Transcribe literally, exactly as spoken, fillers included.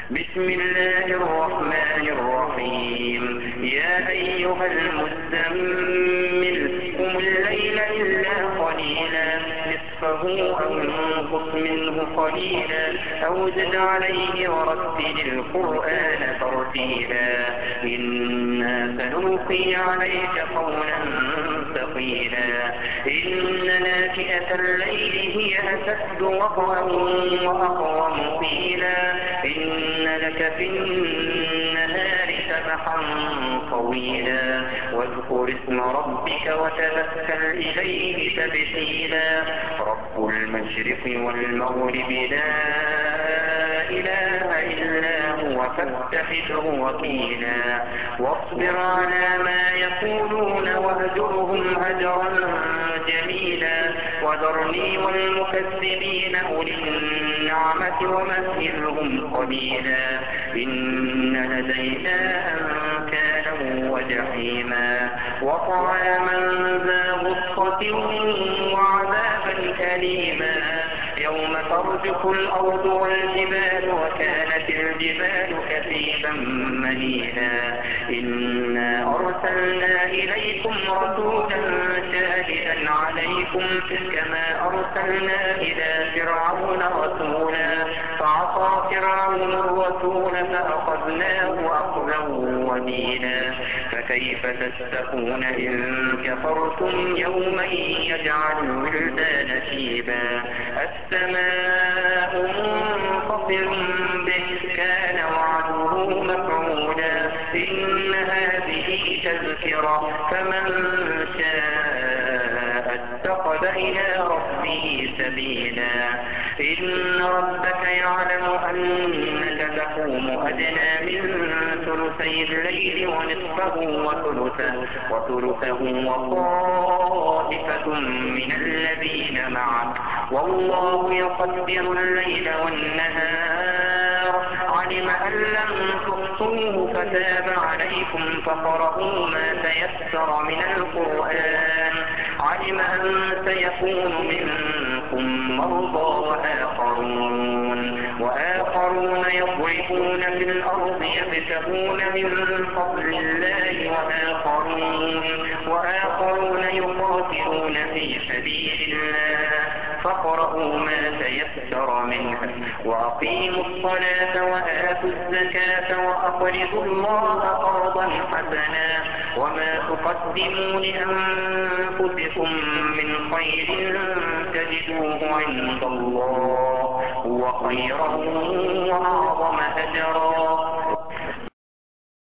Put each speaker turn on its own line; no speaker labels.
بسم الله الرحمن الرحيم يا أيها المزمل قم الليل إلا قليلا نصفه أو انقص منه قليلا أو زد عليه ورتل القرآن ترتيلا إنا سنلقي عليك قولا ثقيلا إن ناشئة الليل هي أشد وطئا وأقوم قيلا إن لك في النهار سبحا طويلا واذكر اسم ربك وتبتل إليه تبتيلا رب المشرق والمغرب لا إله إلا هو فاتخذه وكيلا واصبر على ما يقولون واهجرهم هجرا جميلا وذرني والمكذبين أولي النعمة ومهلهم قليلا إن لدينا أنكالا وجحيما وطعاما ذا غصة وعذابا أليما يوم ترجف الأرض والجبال وكانت الجبال كثيبا مهيلا إنا أرسلنا إليكم رسولا شاهدا عليكم كما أرسلنا إلى فرعون رسولا فعصى فرعون الرسول فأخذناه أخذا وبيلا فكيف تتقون إن كفرتم يوما يجعل الولدان شيبا السماء منفطر به كان وعده مفعولا إن هذه تذكرة فمن شاء اتخذ إلى ربه سبيلا إن ربك يعلم أنك تقوم أدنى من ثلثي الليل ونصفه وثلثه وثلثه وطائفة من الذين معك والله يقدر الليل والنهار علم أن لم تحصوه فتاب عليكم فقرؤوا ما تيسر من القرآن علم أن سيكون منكم مرضى وآخرون وآخرون يضربون في الأرض يبتغون من فضل الله وآخرون وآخرون يقاتلون في سبيل الله فاقرؤوا ما تيسر منه وأقيموا الصلاة وآتوا الزكاة وأقرضوا الله قرضا حسنا وما تقدموا لأنفسكم من خير تجدوه عند الله هو خيرا وأعظم أجرا